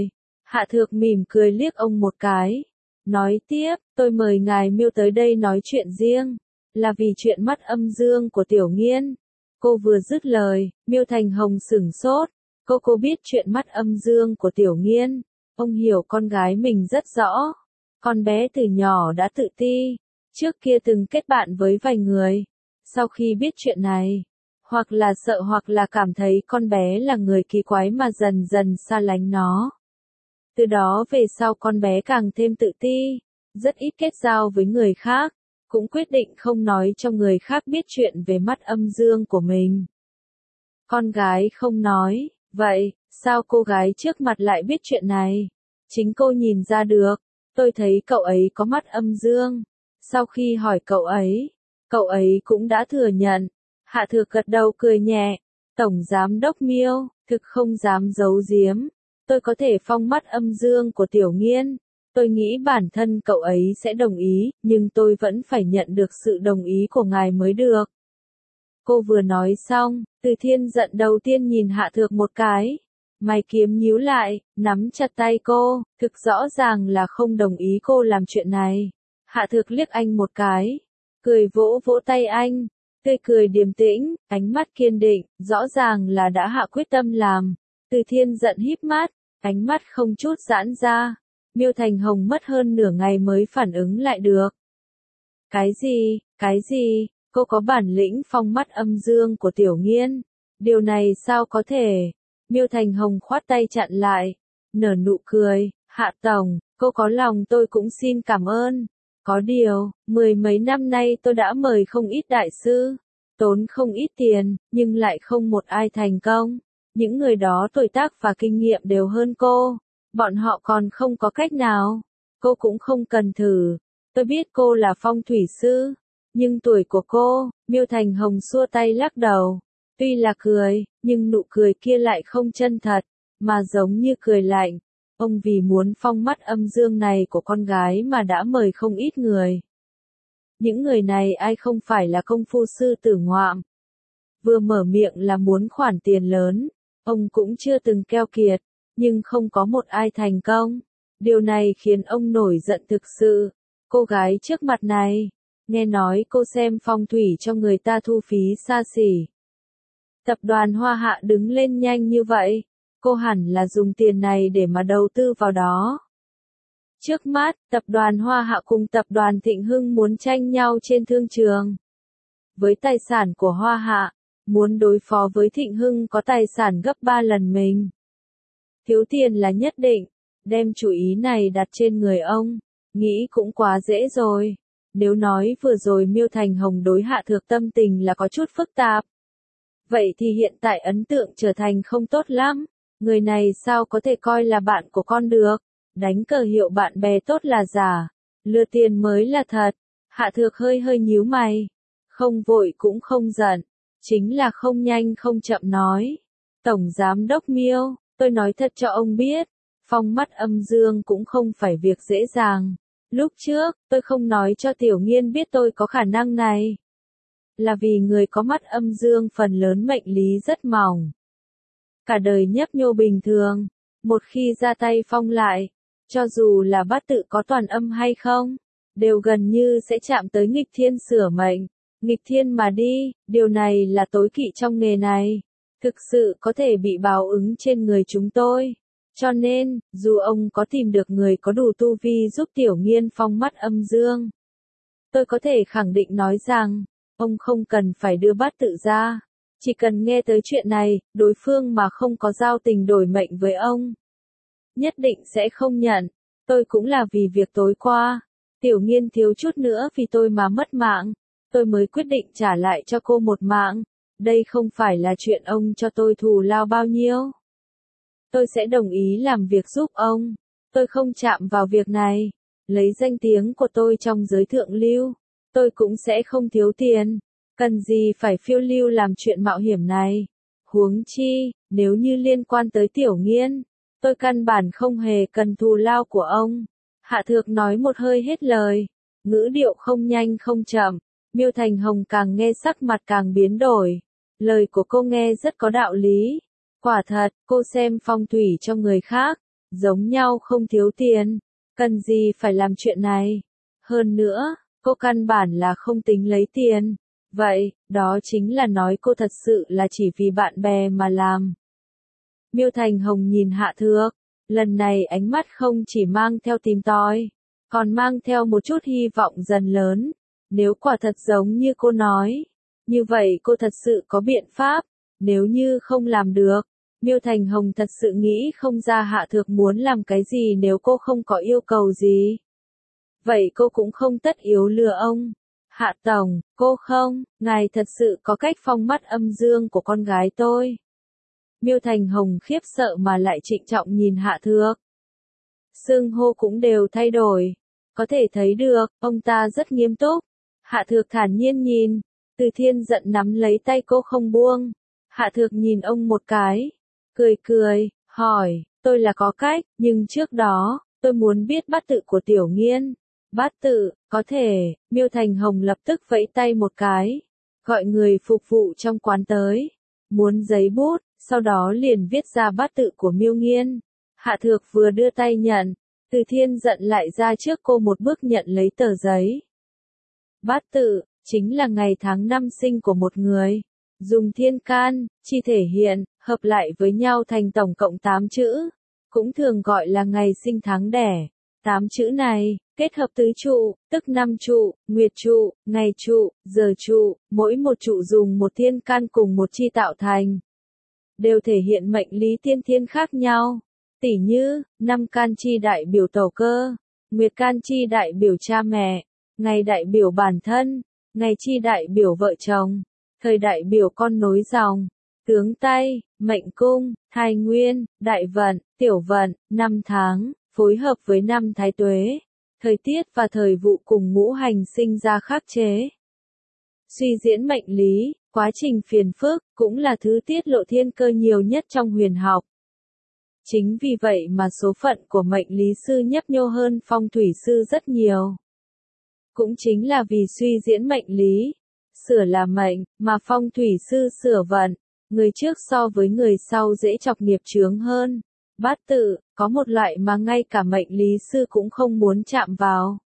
Hạ Thược mỉm cười liếc ông một cái. Nói tiếp, tôi mời ngài Miêu tới đây nói chuyện riêng. Là vì chuyện mắt âm dương của Tiểu Nghiên. Cô vừa dứt lời, Miêu Thành Hồng sửng sốt. Cô biết chuyện mắt âm dương của Tiểu Nghiên. Ông hiểu con gái mình rất rõ. Con bé từ nhỏ đã tự ti. Trước kia từng kết bạn với vài người. Sau khi biết chuyện này, hoặc là sợ hoặc là cảm thấy con bé là người kỳ quái mà dần dần xa lánh nó. Từ đó về sau con bé càng thêm tự ti, rất ít kết giao với người khác, cũng quyết định không nói cho người khác biết chuyện về mắt âm dương của mình. Con gái không nói, vậy, sao cô gái trước mặt lại biết chuyện này? Chính cô nhìn ra được, tôi thấy cậu ấy có mắt âm dương. Sau khi hỏi cậu ấy cũng đã thừa nhận. Hạ Thược gật đầu cười nhẹ. Tổng giám đốc Miêu, thực không dám giấu giếm. Tôi có thể phong mắt âm dương của Tiểu Nghiên. Tôi nghĩ bản thân cậu ấy sẽ đồng ý, nhưng tôi vẫn phải nhận được sự đồng ý của ngài mới được. Cô vừa nói xong, Từ Thiên giận đầu tiên nhìn Hạ Thược một cái. Mày kiếm nhíu lại, nắm chặt tay cô, thực rõ ràng là không đồng ý cô làm chuyện này. Hạ Thược liếc anh một cái, cười vỗ vỗ tay anh, tươi cười điềm tĩnh, ánh mắt kiên định, rõ ràng là đã hạ quyết tâm làm. Từ Thiên giận híp mắt, ánh mắt không chút giãn ra. Miêu Thành Hồng mất hơn nửa ngày mới phản ứng lại được. Cái gì, cô có bản lĩnh phong mắt âm dương của Tiểu Nghiên. Điều này sao có thể? Miêu Thành Hồng khoát tay chặn lại, nở nụ cười, Hạ Tổng, cô có lòng tôi cũng xin cảm ơn. Có điều, 10 mấy năm nay tôi đã mời không ít đại sư, tốn không ít tiền, nhưng lại không một ai thành công. Những người đó tuổi tác và kinh nghiệm đều hơn cô, bọn họ còn không có cách nào. Cô cũng không cần thử. Tôi biết cô là phong thủy sư, nhưng tuổi của cô, Miêu Thành Hồng xua tay lắc đầu. Tuy là cười, nhưng nụ cười kia lại không chân thật, mà giống như cười lạnh. Ông vì muốn phong mắt âm dương này của con gái mà đã mời không ít người. Những người này ai không phải là công phu sư tử ngoạm. Vừa mở miệng là muốn khoản tiền lớn, ông cũng chưa từng keo kiệt, nhưng không có một ai thành công. Điều này khiến ông nổi giận thực sự. Cô gái trước mặt này, nghe nói cô xem phong thủy cho người ta thu phí xa xỉ. Tập đoàn Hoa Hạ đứng lên nhanh như vậy, cô hẳn là dùng tiền này để mà đầu tư vào đó. Trước mắt, tập đoàn Hoa Hạ cùng tập đoàn Thịnh Hưng muốn tranh nhau trên thương trường. Với tài sản của Hoa Hạ, muốn đối phó với Thịnh Hưng có tài sản gấp 3 lần mình. Thiếu tiền là nhất định, đem chủ ý này đặt trên người ông, nghĩ cũng quá dễ rồi. Nếu nói vừa rồi Miêu Thành Hồng đối Hạ Thược tâm tình là có chút phức tạp, vậy thì hiện tại ấn tượng trở thành không tốt lắm. Người này sao có thể coi là bạn của con được? Đánh cờ hiệu bạn bè tốt là giả, lừa tiền mới là thật. Hạ Thược hơi nhíu mày, không vội cũng không giận, chính là không nhanh không chậm nói. Tổng giám đốc Miêu, tôi nói thật cho ông biết, phong mắt âm dương cũng không phải việc dễ dàng. Lúc trước, tôi không nói cho Tiểu Nghiên biết tôi có khả năng này. Là vì người có mắt âm dương phần lớn mệnh lý rất mỏng. Cả đời nhấp nhô bình thường, một khi ra tay phong lại, cho dù là bát tự có toàn âm hay không, đều gần như sẽ chạm tới nghịch thiên sửa mệnh. Nghịch thiên mà đi, điều này là tối kỵ trong nghề này. Thực sự có thể bị báo ứng trên người chúng tôi. Cho nên, dù ông có tìm được người có đủ tu vi giúp Tiểu Nghiên phong mắt âm dương, tôi có thể khẳng định nói rằng, ông không cần phải đưa bát tự ra. Chỉ cần nghe tới chuyện này, đối phương mà không có giao tình đổi mệnh với ông, nhất định sẽ không nhận. Tôi cũng là vì việc tối qua, Tiểu Nghiên thiếu chút nữa vì tôi mà mất mạng, tôi mới quyết định trả lại cho cô một mạng. Đây không phải là chuyện ông cho tôi thù lao bao nhiêu. Tôi sẽ đồng ý làm việc giúp ông. Tôi không chạm vào việc này. Lấy danh tiếng của tôi trong giới thượng lưu, tôi cũng sẽ không thiếu tiền. Cần gì phải phiêu lưu làm chuyện mạo hiểm này. Huống chi, nếu như liên quan tới Tiểu Nghiên, tôi căn bản không hề cần thù lao của ông. Hạ Thược nói một hơi hết lời, ngữ điệu không nhanh không chậm. Miêu Thành Hồng càng nghe sắc mặt càng biến đổi. Lời của cô nghe rất có đạo lý. Quả thật, cô xem phong thủy cho người khác, giống nhau không thiếu tiền, cần gì phải làm chuyện này. Hơn nữa, cô căn bản là không tính lấy tiền. Vậy, đó chính là nói cô thật sự là chỉ vì bạn bè mà làm. Miêu Thành Hồng nhìn Hạ Thược, lần này ánh mắt không chỉ mang theo tìm tòi, còn mang theo một chút hy vọng dần lớn. Nếu quả thật giống như cô nói, như vậy cô thật sự có biện pháp, nếu như không làm được. Miêu Thành Hồng thật sự nghĩ không ra Hạ Thược muốn làm cái gì nếu cô không có yêu cầu gì. Vậy cô cũng không tất yếu lừa ông. Hạ Tổng, cô không, ngài thật sự có cách phong mắt âm dương của con gái tôi. Miêu Thành Hồng khiếp sợ mà lại trịnh trọng nhìn Hạ Thược. Xưng hô cũng đều thay đổi. Có thể thấy được, ông ta rất nghiêm túc. Hạ Thược thản nhiên nhìn, Từ Thiên giận nắm lấy tay cô không buông. Hạ Thược nhìn ông một cái, cười cười, hỏi, tôi là có cách, nhưng trước đó, tôi muốn biết bát tự của Tiểu Nghiên. Bát tự, có thể, Miêu Thành Hồng lập tức vẫy tay một cái, gọi người phục vụ trong quán tới, muốn giấy bút, sau đó liền viết ra bát tự của Miêu Nghiên. Hạ Thược vừa đưa tay nhận, Từ Thiên giận lại ra trước cô một bước nhận lấy tờ giấy. Bát tự, chính là ngày tháng năm sinh của một người, dùng thiên can, chi thể hiện, hợp lại với nhau thành tổng cộng 8 chữ, cũng thường gọi là ngày sinh tháng đẻ. 8 chữ này, kết hợp tứ trụ, tức năm trụ, nguyệt trụ, ngày trụ, giờ trụ, mỗi một trụ dùng một thiên can cùng một chi tạo thành, đều thể hiện mệnh lý tiên thiên khác nhau. Tỉ như, năm can chi đại biểu tổ cơ, nguyệt can chi đại biểu cha mẹ, ngày đại biểu bản thân, ngày chi đại biểu vợ chồng, thời đại biểu con nối dòng, tướng tay, mệnh cung, thai nguyên, đại vận, tiểu vận, năm tháng, phối hợp với năm thái tuế, thời tiết và thời vụ cùng ngũ hành sinh ra khắc chế. Suy diễn mệnh lý, quá trình phiền phức, cũng là thứ tiết lộ thiên cơ nhiều nhất trong huyền học. Chính vì vậy mà số phận của mệnh lý sư nhấp nhô hơn phong thủy sư rất nhiều. Cũng chính là vì suy diễn mệnh lý, sửa là mệnh, mà phong thủy sư sửa vận, người trước so với người sau dễ chọc nghiệp chướng hơn. Bát tự, có một loại mà ngay cả mệnh lý sư cũng không muốn chạm vào.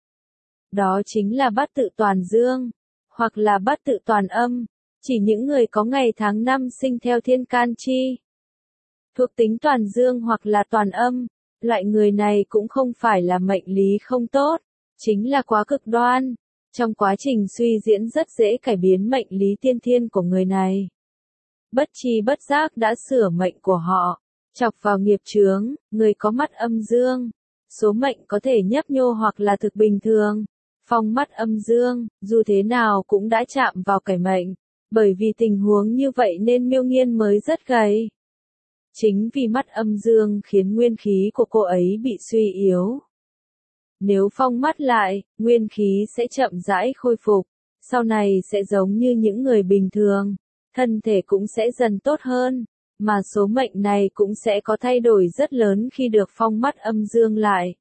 Đó chính là bát tự toàn dương, hoặc là bát tự toàn âm, chỉ những người có ngày tháng năm sinh theo thiên can chi. Thuộc tính toàn dương hoặc là toàn âm, loại người này cũng không phải là mệnh lý không tốt, chính là quá cực đoan. Trong quá trình suy diễn rất dễ cải biến mệnh lý tiên thiên của người này. Bất tri bất giác đã sửa mệnh của họ, chọc vào nghiệp chướng, người có mắt âm dương. Số mệnh có thể nhấp nhô hoặc là thực bình thường. Phong mắt âm dương, dù thế nào cũng đã chạm vào cải mệnh. Bởi vì tình huống như vậy nên Miêu Nghiên mới rất gầy. Chính vì mắt âm dương khiến nguyên khí của cô ấy bị suy yếu. Nếu phong mắt lại, nguyên khí sẽ chậm rãi khôi phục, sau này sẽ giống như những người bình thường, thân thể cũng sẽ dần tốt hơn, mà số mệnh này cũng sẽ có thay đổi rất lớn khi được phong mắt âm dương lại.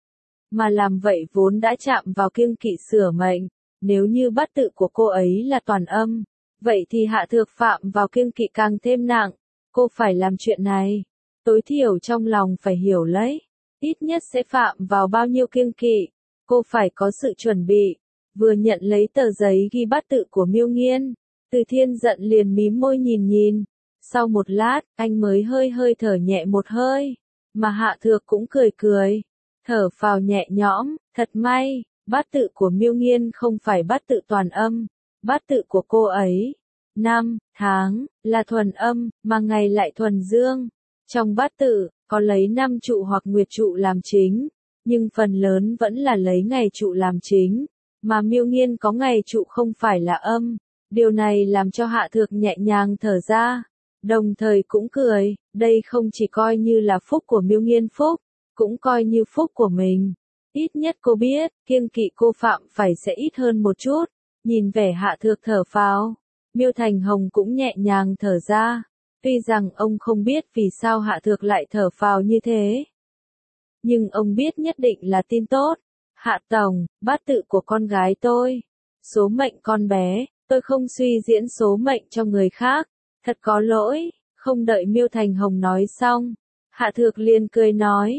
Mà làm vậy vốn đã chạm vào kiêng kỵ sửa mệnh, nếu như bát tự của cô ấy là toàn âm, vậy thì Hạ Thược phạm vào kiêng kỵ càng thêm nặng, cô phải làm chuyện này, tối thiểu trong lòng phải hiểu lấy. Ít nhất sẽ phạm vào bao nhiêu kiêng kỵ, cô phải có sự chuẩn bị. Vừa nhận lấy tờ giấy ghi bát tự của Miêu Nghiên, Từ Thiên giận liền mím môi nhìn. Sau một lát, anh mới hơi thở nhẹ một hơi, mà Hạ Thược cũng cười, thở phào nhẹ nhõm, thật may, bát tự của Miêu Nghiên không phải bát tự toàn âm, bát tự của cô ấy, năm, tháng, là thuần âm, mà ngày lại thuần dương. Trong bát tự, có lấy năm trụ hoặc nguyệt trụ làm chính, nhưng phần lớn vẫn là lấy ngày trụ làm chính, mà Miêu Nghiên có ngày trụ không phải là âm. Điều này làm cho Hạ Thược nhẹ nhàng thở ra, đồng thời cũng cười, đây không chỉ coi như là phúc của Miêu Nghiên phúc, cũng coi như phúc của mình. Ít nhất cô biết, kiêng kỵ cô phạm phải sẽ ít hơn một chút. Nhìn vẻ Hạ Thược thở phào, Miêu Thành Hồng cũng nhẹ nhàng thở ra. Tuy rằng ông không biết vì sao Hạ Thược lại thở phào như thế, nhưng ông biết nhất định là tin tốt. Hạ Tổng, bát tự của con gái tôi, số mệnh con bé, tôi không suy diễn số mệnh cho người khác, thật có lỗi. Không đợi Miêu Thành Hồng nói xong, Hạ Thược liền cười nói,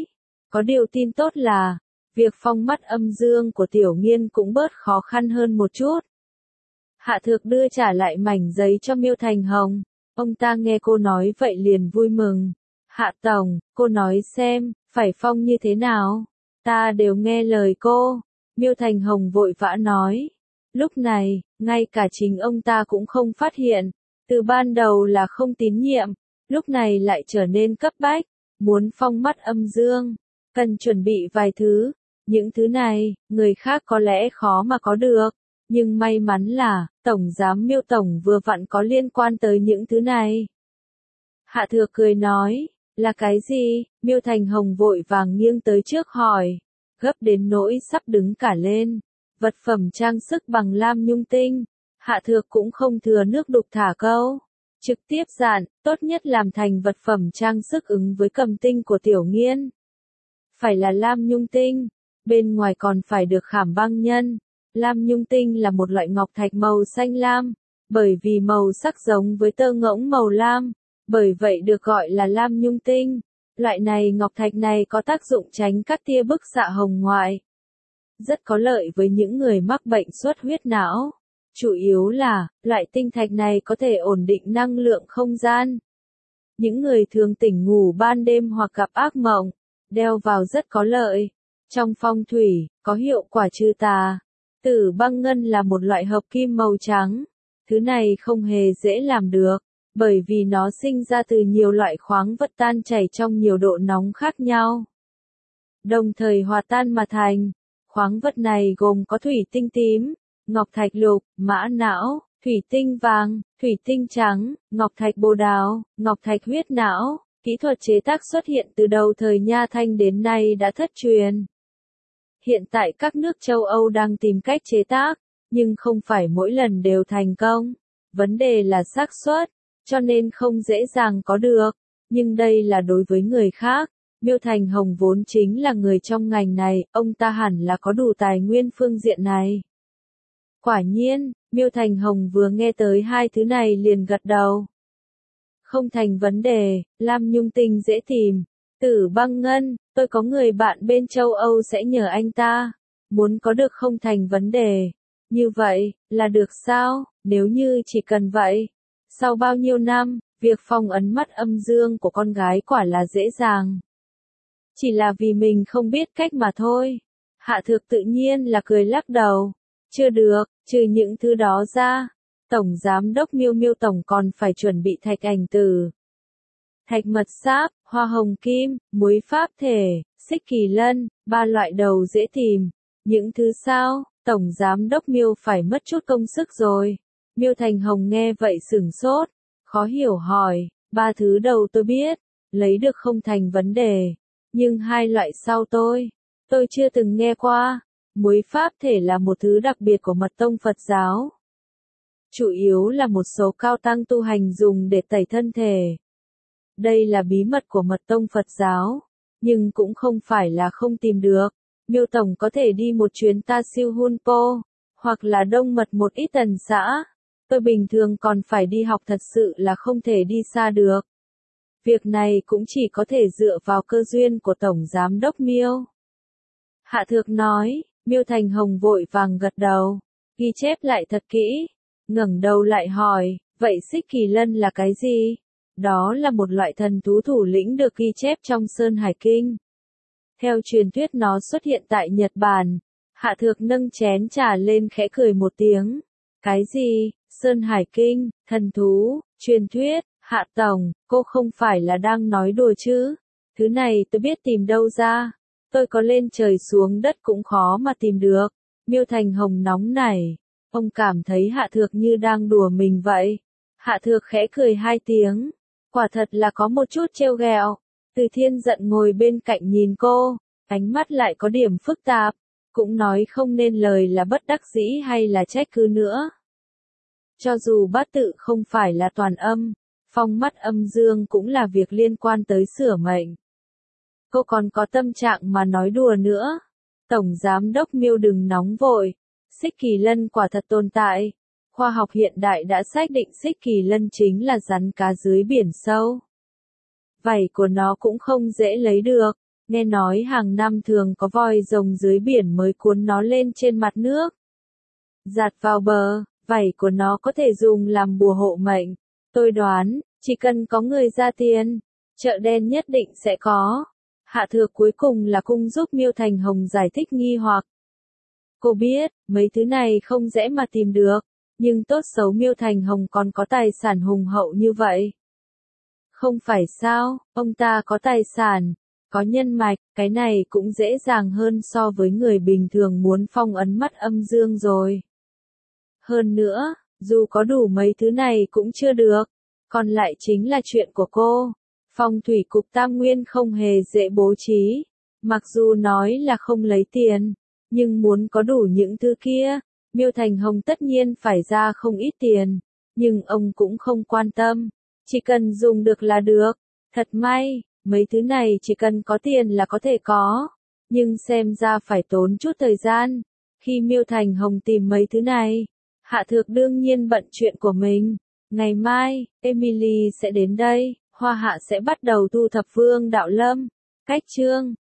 Có điều tin tốt là, việc phong mắt âm dương của Tiểu Nghiên cũng bớt khó khăn hơn một chút. Hạ Thược đưa trả lại mảnh giấy cho Miêu Thành Hồng. Ông ta nghe cô nói vậy liền vui mừng. Hạ Tổng, cô nói xem, phải phong như thế nào? Ta đều nghe lời cô. Miêu Thành Hồng vội vã nói. Lúc này, ngay cả chính ông ta cũng không phát hiện. Từ ban đầu là không tín nhiệm, lúc này lại trở nên cấp bách. Muốn phong mắt âm dương, cần chuẩn bị vài thứ. Những thứ này, người khác có lẽ khó mà có được. Nhưng may mắn là, Tổng Giám Miêu Tổng vừa vặn có liên quan tới những thứ này. Hạ Thược cười nói, là cái gì? Miêu Thành Hồng vội vàng nghiêng tới trước hỏi, gấp đến nỗi sắp đứng cả lên. Vật phẩm trang sức bằng lam nhung tinh. Hạ Thược cũng không thừa nước đục thả câu. Trực tiếp dặn, tốt nhất làm thành vật phẩm trang sức ứng với cầm tinh của Tiểu Nghiên. Phải là lam nhung tinh, bên ngoài còn phải được khảm băng nhân. Lam nhung tinh là một loại ngọc thạch màu xanh lam, bởi vì màu sắc giống với tơ ngỗng màu lam, bởi vậy được gọi là lam nhung tinh. Loại này ngọc thạch này có tác dụng tránh các tia bức xạ hồng ngoại. Rất có lợi với những người mắc bệnh xuất huyết não. Chủ yếu là, loại tinh thạch này có thể ổn định năng lượng không gian. Những người thường tỉnh ngủ ban đêm hoặc gặp ác mộng, đeo vào rất có lợi. Trong phong thủy, có hiệu quả trừ tà. Tử băng ngân là một loại hợp kim màu trắng. Thứ này không hề dễ làm được, bởi vì nó sinh ra từ nhiều loại khoáng vật tan chảy trong nhiều độ nóng khác nhau. Đồng thời hòa tan mà thành. Khoáng vật này gồm có thủy tinh tím, ngọc thạch lục, mã não, thủy tinh vàng, thủy tinh trắng, ngọc thạch bồ đào, ngọc thạch huyết não. Kỹ thuật chế tác xuất hiện từ đầu thời Nha Thanh đến nay đã thất truyền. Hiện tại các nước châu Âu đang tìm cách chế tác, nhưng không phải mỗi lần đều thành công. Vấn đề là xác suất, cho nên không dễ dàng có được. Nhưng đây là đối với người khác. Miêu Thành Hồng vốn chính là người trong ngành này, ông ta hẳn là có đủ tài nguyên phương diện này. Quả nhiên, Miêu Thành Hồng vừa nghe tới hai thứ này liền gật đầu. Không thành vấn đề, lam nhung tinh dễ tìm. Tử băng ngân, tôi có người bạn bên châu Âu sẽ nhờ anh ta. Muốn có được không thành vấn đề. Như vậy, là được sao, nếu như chỉ cần vậy. Sau bao nhiêu năm, việc phong ấn mắt âm dương của con gái quả là dễ dàng. Chỉ là vì mình không biết cách mà thôi. Hạ Thược tự nhiên là cười lắc đầu. Chưa được, trừ những thứ đó ra. Tổng Giám đốc Miêu Tổng còn phải chuẩn bị thạch ảnh tử, thạch mật sáp, hoa hồng kim, muối pháp thể, xích kỳ lân, ba loại đầu dễ tìm. Những thứ sao, Tổng Giám đốc Miêu phải mất chút công sức rồi. Miêu Thành Hồng nghe vậy sửng sốt, khó hiểu hỏi, ba thứ đầu tôi biết, lấy được không thành vấn đề. Nhưng hai loại sau tôi chưa từng nghe qua. Muối pháp thể là một thứ đặc biệt của mật tông Phật giáo. Chủ yếu là một số cao tăng tu hành dùng để tẩy thân thể. Đây là bí mật của mật tông Phật giáo, nhưng cũng không phải là không tìm được. Miêu Tổng có thể đi một chuyến Ta Siêu Hun Po, hoặc là đông mật một ít tần xã. Tôi bình thường còn phải đi học thật sự là không thể đi xa được. Việc này cũng chỉ có thể dựa vào cơ duyên của Tổng Giám đốc Miêu. Hạ Thược nói, Miêu Thành Hồng vội vàng gật đầu, ghi chép lại thật kỹ, ngẩng đầu lại hỏi, vậy xích kỳ lân là cái gì? Đó là một loại thần thú thủ lĩnh được ghi chép trong Sơn Hải Kinh. Theo truyền thuyết nó xuất hiện tại Nhật Bản. Hạ Thược nâng chén trà lên khẽ cười một tiếng. Cái gì? Sơn Hải Kinh, thần thú, truyền thuyết, Hạ Tổng, cô không phải là đang nói đùa chứ? Thứ này tôi biết tìm đâu ra. Tôi có lên trời xuống đất cũng khó mà tìm được. Miêu Thành Hồng nóng nảy. Ông cảm thấy Hạ Thược như đang đùa mình vậy. Hạ Thược khẽ cười hai tiếng. Quả thật là có một chút trêu ghẹo. Từ Thiên giận ngồi bên cạnh nhìn cô, ánh mắt lại có điểm phức tạp. Cũng nói không nên lời là bất đắc dĩ hay là trách cứ nữa. Cho dù bát tự không phải là toàn âm, phong mắt âm dương cũng là việc liên quan tới sửa mệnh. Cô còn có tâm trạng mà nói đùa nữa. Tổng Giám đốc Miêu đừng nóng vội. Xích kỳ lân quả thật tồn tại. Khoa học hiện đại đã xác định xích kỳ lân chính là rắn cá dưới biển sâu. Vảy của nó cũng không dễ lấy được. nghe nói hàng năm thường có voi rồng dưới biển mới cuốn nó lên trên mặt nước. Giạt vào bờ, vảy của nó có thể dùng làm bùa hộ mệnh. Tôi đoán, chỉ cần có người ra tiền, chợ đen nhất định sẽ có. Hạ Thược cuối cùng là cung giúp Miêu Thành Hồng giải thích nghi hoặc. Cô biết, mấy thứ này không dễ mà tìm được, nhưng tốt xấu Miêu Thành Hồng còn có tài sản hùng hậu như vậy. Không phải sao, ông ta có tài sản, có nhân mạch, cái này cũng dễ dàng hơn so với người bình thường muốn phong ấn mắt âm dương rồi. Hơn nữa, dù có đủ mấy thứ này cũng chưa được, còn lại chính là chuyện của cô. Phong thủy cục Tam Nguyên không hề dễ bố trí, mặc dù nói là không lấy tiền, nhưng muốn có đủ những thứ kia, Miêu Thành Hồng tất nhiên phải ra không ít tiền, nhưng ông cũng không quan tâm, chỉ cần dùng được là được. Thật may, mấy thứ này chỉ cần có tiền là có thể có, nhưng xem ra phải tốn chút thời gian. Khi Miêu Thành Hồng tìm mấy thứ này, Hạ Thược đương nhiên bận chuyện của mình. Ngày mai, Emily sẽ đến đây, Hoa Hạ sẽ bắt đầu thu thập Vương Đạo Lâm. Cách chương